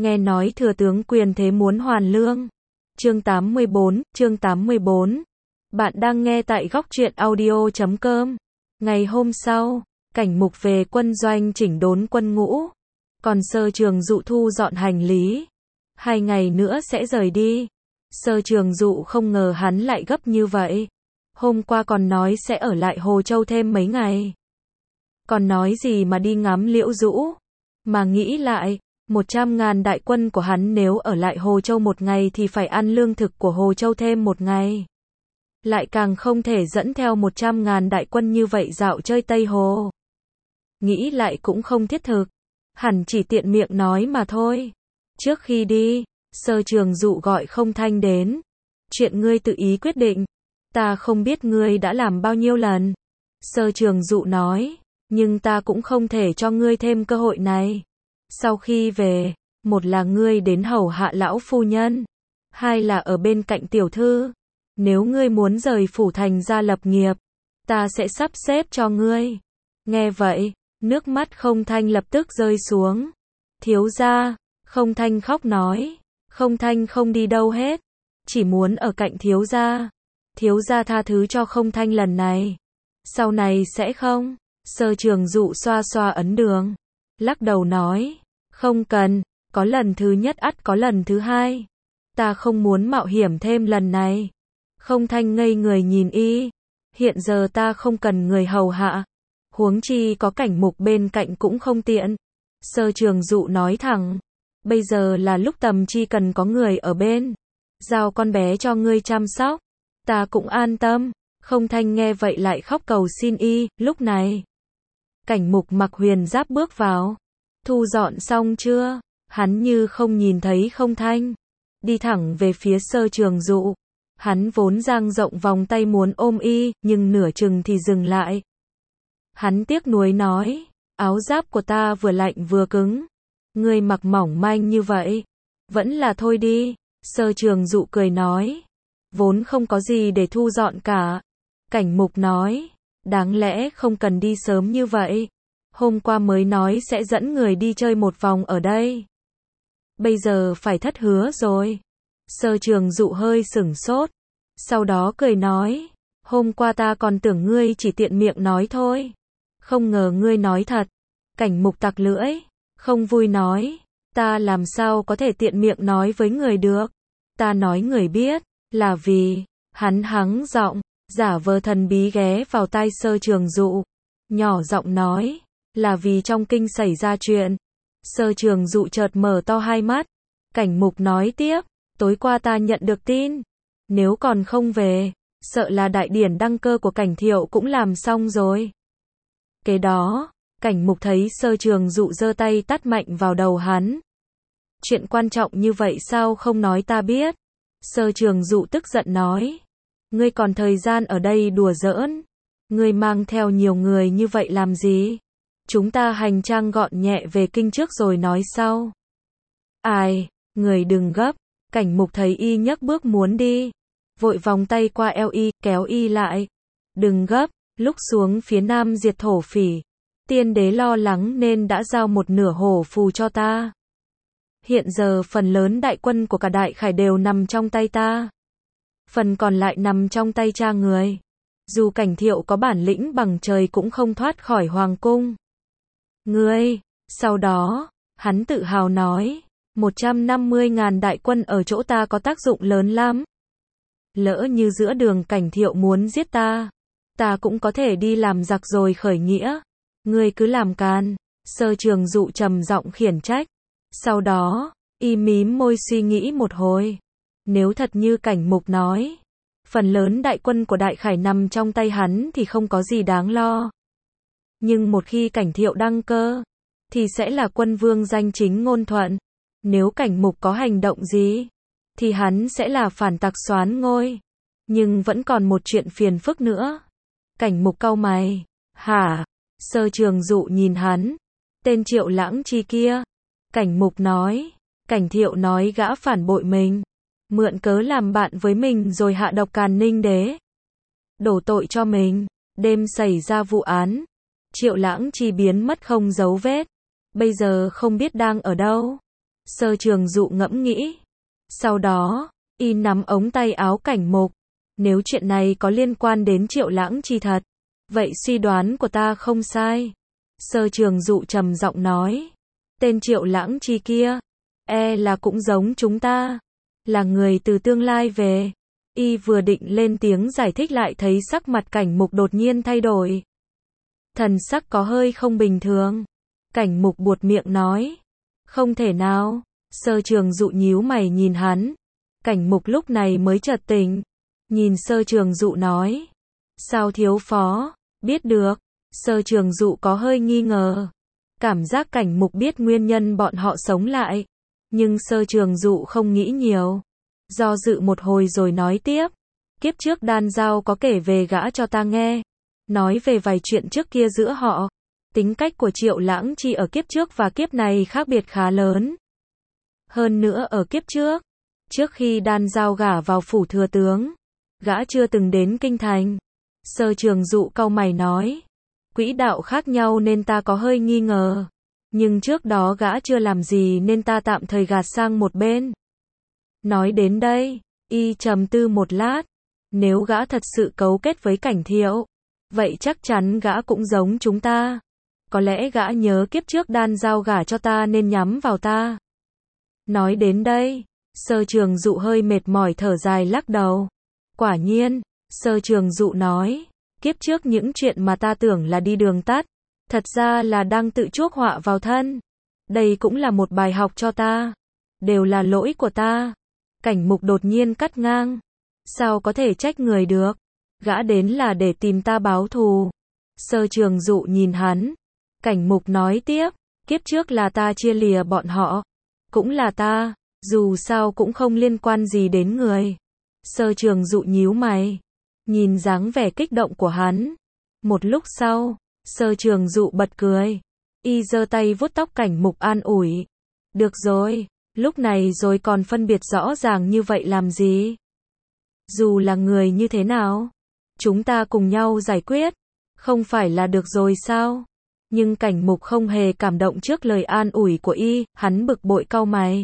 Nghe nói thừa tướng quyền thế muốn hoàn lương. Chương 84. Bạn đang nghe tại góc truyện audio.com. Ngày hôm sau, Cảnh Mục về quân doanh chỉnh đốn quân ngũ. Còn Sơ Trường Dụ thu dọn hành lý. 2 ngày nữa sẽ rời đi. Sơ Trường Dụ không ngờ hắn lại gấp như vậy. Hôm qua còn nói sẽ ở lại Hồ Châu thêm mấy ngày. Còn nói gì mà đi ngắm Liễu Dũ. Mà nghĩ lại, 100.000 đại quân của hắn nếu ở lại Hồ Châu một ngày thì phải ăn lương thực của Hồ Châu thêm một ngày. Lại càng không thể dẫn theo 100.000 đại quân như vậy dạo chơi Tây Hồ. Nghĩ lại cũng không thiết thực. Hẳn chỉ tiện miệng nói mà thôi. Trước khi đi, Sơ Trường Dụ gọi Không Thanh đến. Chuyện ngươi tự ý quyết định. Ta không biết ngươi đã làm bao nhiêu lần. Sơ Trường Dụ nói. Nhưng ta cũng không thể cho ngươi thêm cơ hội này. Sau khi về, một là ngươi đến hầu hạ lão phu nhân. Hai là ở bên cạnh tiểu thư. Nếu ngươi muốn rời phủ thành ra lập nghiệp, ta sẽ sắp xếp cho ngươi. Nghe vậy, nước mắt Không Thanh lập tức rơi xuống. Thiếu gia, Không Thanh khóc nói. Không Thanh không đi đâu hết. Chỉ muốn ở cạnh thiếu gia. Thiếu gia tha thứ cho Không Thanh lần này. Sau này sẽ không. Sơ Trường Dụ xoa xoa ấn đường. Lắc đầu nói. Không cần, có lần thứ nhất ắt có lần thứ hai. Ta không muốn mạo hiểm thêm lần này. Không Thanh ngây người nhìn y. Hiện giờ ta không cần người hầu hạ. Huống chi có Cảnh Mục bên cạnh cũng không tiện. Sơ Trường Dụ nói thẳng. Bây giờ là lúc Tầm Chi cần có người ở bên. Giao con bé cho ngươi chăm sóc. Ta cũng an tâm. Không Thanh nghe vậy lại khóc cầu xin y. Lúc này, Cảnh Mục mặc huyền giáp bước vào. Thu dọn xong chưa? Hắn như không nhìn thấy Không Thanh. Đi thẳng về phía Sơ Trường Dụ. Hắn vốn dang rộng vòng tay muốn ôm y, nhưng nửa chừng thì dừng lại. Hắn tiếc nuối nói. Áo giáp của ta vừa lạnh vừa cứng. Ngươi mặc mỏng manh như vậy. Vẫn là thôi đi. Sơ Trường Dụ cười nói. Vốn không có gì để thu dọn cả. Cảnh Mục nói. Đáng lẽ không cần đi sớm như vậy. Hôm qua mới nói sẽ dẫn người đi chơi một vòng ở đây. Bây giờ phải thất hứa rồi. Sơ Trường Dụ hơi sửng sốt. Sau đó cười nói. Hôm qua ta còn tưởng ngươi chỉ tiện miệng nói thôi. Không ngờ ngươi nói thật. Cảnh Mục tặc lưỡi. Không vui nói. Ta làm sao có thể tiện miệng nói với người được. Ta nói người biết. Là vì. Hắn hắng giọng. Giả vờ thần bí ghé vào tai Sơ Trường Dụ. Nhỏ giọng nói. Là vì trong kinh xảy ra chuyện. Sơ Trường Dụ chợt mở to hai mắt. Cảnh Mục nói tiếp. Tối qua ta nhận được tin. Nếu còn không về, sợ là đại điển đăng cơ của Cảnh Thiệu cũng làm xong rồi. Kế đó, Cảnh Mục thấy Sơ Trường Dụ giơ tay tát mạnh vào đầu hắn. Chuyện quan trọng như vậy sao không nói ta biết? Sơ Trường Dụ tức giận nói. Ngươi còn thời gian ở đây đùa giỡn. Ngươi mang theo nhiều người như vậy làm gì? Chúng ta hành trang gọn nhẹ về kinh trước rồi nói sau. Ai, người đừng gấp. Cảnh Mục thấy y nhấc bước muốn đi. Vội vòng tay qua eo y, kéo y lại. Đừng gấp, lúc xuống phía nam diệt thổ phỉ. Tiên đế lo lắng nên đã giao một nửa hổ phù cho ta. Hiện giờ phần lớn đại quân của cả Đại Khải đều nằm trong tay ta. Phần còn lại nằm trong tay cha người. Dù Cảnh Thiệu có bản lĩnh bằng trời cũng không thoát khỏi hoàng cung. Ngươi, sau đó, hắn tự hào nói. 150.000 đại quân ở chỗ ta có tác dụng lớn lắm. Lỡ như giữa đường Cảnh Thiệu muốn giết ta, ta cũng có thể đi làm giặc rồi khởi nghĩa. Ngươi cứ làm can. Sơ Trường Dụ trầm giọng khiển trách. Sau đó, y mím môi suy nghĩ một hồi. Nếu thật như Cảnh Mục nói, phần lớn đại quân của Đại Khải nằm trong tay hắn thì không có gì đáng lo. Nhưng một khi Cảnh Thiệu đăng cơ, thì sẽ là quân vương danh chính ngôn thuận. Nếu Cảnh Mục có hành động gì, thì hắn sẽ là phản tặc soán ngôi. Nhưng vẫn còn một chuyện phiền phức nữa. Cảnh Mục cau mày. Hả? Sơ Trường Dụ nhìn hắn. Tên Triệu Lãng Chi kia. Cảnh Mục nói. Cảnh Thiệu nói gã phản bội mình. Mượn cớ làm bạn với mình rồi hạ độc Càn Ninh đế. Đổ tội cho mình. Đêm xảy ra vụ án. Triệu Lãng Chi biến mất không dấu vết. Bây giờ không biết đang ở đâu. Sơ Trường Dụ ngẫm nghĩ. Sau đó, y nắm ống tay áo Cảnh Mục. Nếu chuyện này có liên quan đến Triệu Lãng Chi thật, vậy suy đoán của ta không sai. Sơ Trường Dụ trầm giọng nói. Tên Triệu Lãng Chi kia, là cũng giống chúng ta, là người từ tương lai về. Y vừa định lên tiếng giải thích lại thấy sắc mặt Cảnh Mục đột nhiên thay đổi. Thần sắc có hơi không bình thường. Cảnh Mục buột miệng nói. Không thể nào. Sơ Trường Dụ nhíu mày nhìn hắn. Cảnh Mục lúc này mới chợt tỉnh. Nhìn Sơ Trường Dụ nói. Sao thiếu phó, biết được. Sơ Trường Dụ có hơi nghi ngờ. Cảm giác Cảnh Mục biết nguyên nhân bọn họ sống lại. Nhưng Sơ Trường Dụ không nghĩ nhiều. Do dự một hồi rồi nói tiếp. Kiếp trước Đan Giao có kể về gã cho ta nghe. Nói về vài chuyện trước kia giữa họ. Tính cách của Triệu Lãng Chi ở kiếp trước và kiếp này khác biệt khá lớn. Hơn nữa ở kiếp trước khi Đan Giao gả vào phủ thừa tướng, gã chưa từng đến kinh thành. Sơ Trường Dụ cau mày nói. Quỹ đạo khác nhau nên ta có hơi nghi ngờ. Nhưng trước đó gã chưa làm gì nên ta tạm thời gạt sang một bên. Nói đến đây, y trầm tư một lát. Nếu gã thật sự cấu kết với Cảnh Thiệu, vậy chắc chắn gã cũng giống chúng ta. Có lẽ gã nhớ kiếp trước Đan Giao gả cho ta nên nhắm vào ta. Nói đến đây, Sơ Trường Dụ hơi mệt mỏi thở dài lắc đầu. Quả nhiên, Sơ Trường Dụ nói, kiếp trước những chuyện mà ta tưởng là đi đường tắt, thật ra là đang tự chuốc họa vào thân. Đây cũng là một bài học cho ta. Đều là lỗi của ta. Cảnh Mục đột nhiên cắt ngang. Sao có thể trách người được? Gã đến là để tìm ta báo thù. Sơ Trường Dụ nhìn hắn. Cảnh Mục nói tiếp. Kiếp trước là ta chia lìa bọn họ. Cũng là ta. Dù sao cũng không liên quan gì đến người. Sơ Trường Dụ nhíu mày. Nhìn dáng vẻ kích động của hắn. Một lúc sau, Sơ Trường Dụ bật cười. Y giơ tay vuốt tóc Cảnh Mục an ủi. Được rồi, lúc này rồi còn phân biệt rõ ràng như vậy làm gì? Dù là người như thế nào, chúng ta cùng nhau giải quyết, không phải là được rồi sao? Nhưng Cảnh Mục không hề cảm động trước lời an ủi của y, hắn bực bội cau mày.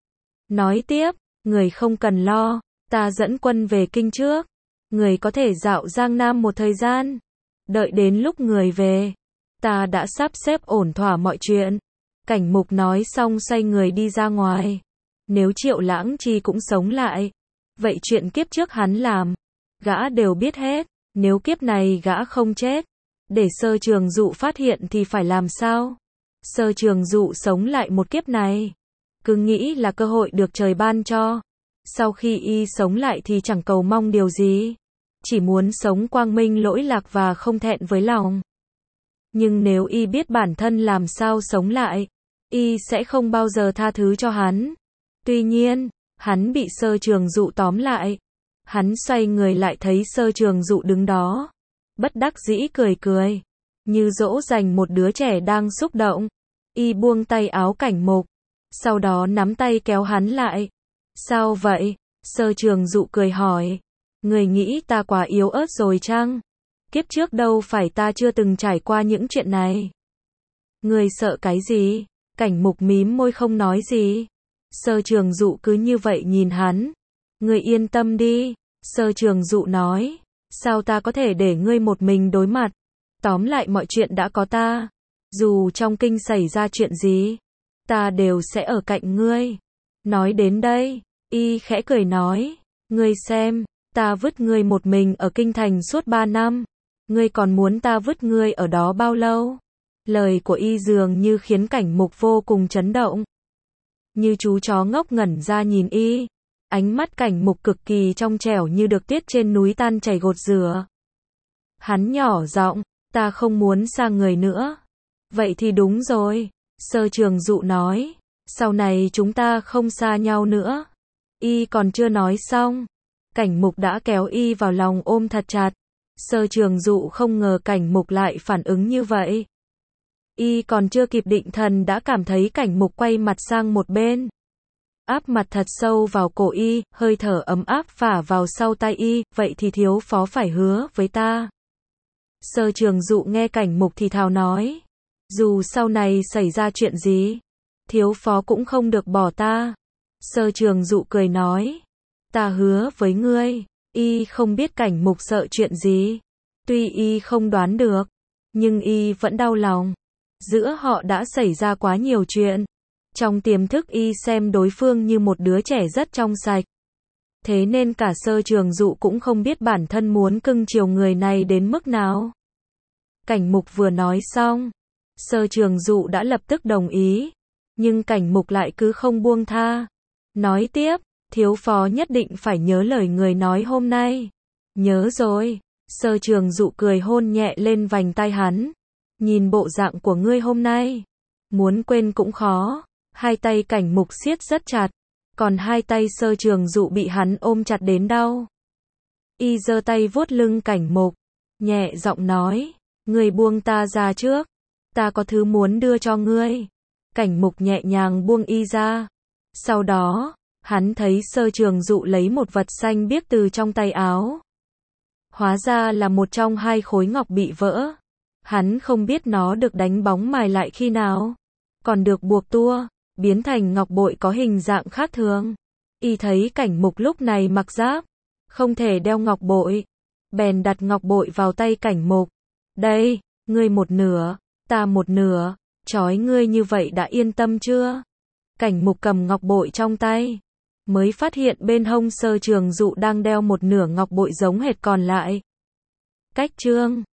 Nói tiếp, người không cần lo, ta dẫn quân về kinh trước. Người có thể dạo Giang Nam một thời gian. Đợi đến lúc người về, ta đã sắp xếp ổn thỏa mọi chuyện. Cảnh Mục nói xong xoay người đi ra ngoài. Nếu Triệu Lãng Chi cũng sống lại, vậy chuyện kiếp trước hắn làm, gã đều biết hết. Nếu kiếp này gã không chết, để Sơ Trường Dụ phát hiện thì phải làm sao? Sơ Trường Dụ sống lại một kiếp này, cứ nghĩ là cơ hội được trời ban cho. Sau khi y sống lại thì chẳng cầu mong điều gì, chỉ muốn sống quang minh lỗi lạc và không thẹn với lòng. Nhưng nếu y biết bản thân làm sao sống lại, y sẽ không bao giờ tha thứ cho hắn. Tuy nhiên, hắn bị Sơ Trường Dụ tóm lại. Hắn xoay người lại thấy Sơ Trường Dụ đứng đó. Bất đắc dĩ cười cười, như dỗ dành một đứa trẻ đang xúc động. Y buông tay áo Cảnh Mục, sau đó nắm tay kéo hắn lại. Sao vậy? Sơ Trường Dụ cười hỏi. Người nghĩ ta quá yếu ớt rồi chăng? Kiếp trước đâu phải ta chưa từng trải qua những chuyện này. Người sợ cái gì? Cảnh Mục mím môi không nói gì. Sơ Trường Dụ cứ như vậy nhìn hắn. Người yên tâm đi. Sơ Trường Dụ nói. Sao ta có thể để ngươi một mình đối mặt? Tóm lại mọi chuyện đã có ta. Dù trong kinh xảy ra chuyện gì, ta đều sẽ ở cạnh ngươi. Nói đến đây, y khẽ cười nói. Ngươi xem, ta vứt ngươi một mình ở kinh thành suốt 3 năm. Ngươi còn muốn ta vứt ngươi ở đó bao lâu? Lời của y dường như khiến Cảnh Mục vô cùng chấn động. Như chú chó ngốc ngẩn ra nhìn y. Ánh mắt Cảnh Mục cực kỳ trong trẻo như được tiết trên núi tan chảy gột rửa. Hắn nhỏ giọng, ta không muốn xa người nữa. Vậy thì đúng rồi. Sơ Trường Dụ nói. Sau này chúng ta không xa nhau nữa. Y còn chưa nói xong, Cảnh Mục đã kéo y vào lòng ôm thật chặt. Sơ Trường Dụ không ngờ Cảnh Mục lại phản ứng như vậy. Y còn chưa kịp định thần đã cảm thấy Cảnh Mục quay mặt sang một bên. Áp mặt thật sâu vào cổ y, hơi thở ấm áp phả vào sau tai y, vậy thì thiếu phó phải hứa với ta. Sơ Trường Dụ nghe Cảnh Mục thì thào nói. Dù sau này xảy ra chuyện gì, thiếu phó cũng không được bỏ ta. Sơ Trường Dụ cười nói, ta hứa với ngươi, y không biết Cảnh Mục sợ chuyện gì. Tuy y không đoán được, nhưng y vẫn đau lòng. Giữa họ đã xảy ra quá nhiều chuyện. Trong tiềm thức y xem đối phương như một đứa trẻ rất trong sạch. Thế nên cả Sơ Trường Dụ cũng không biết bản thân muốn cưng chiều người này đến mức nào. Cảnh Mục vừa nói xong, Sơ Trường Dụ đã lập tức đồng ý. Nhưng Cảnh Mục lại cứ không buông tha. Nói tiếp, thiếu phó nhất định phải nhớ lời người nói hôm nay. Nhớ rồi. Sơ Trường Dụ cười hôn nhẹ lên vành tai hắn. Nhìn bộ dạng của ngươi hôm nay, muốn quên cũng khó. Hai tay Cảnh Mục siết rất chặt, còn hai tay Sơ Trường Dụ bị hắn ôm chặt đến đau. Y giơ tay vuốt lưng Cảnh Mục, nhẹ giọng nói, ngươi buông ta ra trước, ta có thứ muốn đưa cho ngươi. Cảnh Mục nhẹ nhàng buông y ra. Sau đó, hắn thấy Sơ Trường Dụ lấy một vật xanh biếc từ trong tay áo. Hóa ra là một trong hai khối ngọc bị vỡ. Hắn không biết nó được đánh bóng mài lại khi nào, còn được buộc tua, biến thành ngọc bội có hình dạng khác thường. Y thấy Cảnh Mục lúc này mặc giáp, không thể đeo ngọc bội, bèn đặt ngọc bội vào tay Cảnh Mục. Đây, ngươi một nửa, ta một nửa, trói ngươi như vậy đã yên tâm chưa? Cảnh Mục cầm ngọc bội trong tay, mới phát hiện bên hông Sơ Trường Dụ đang đeo một nửa ngọc bội giống hệt còn lại. Cách chương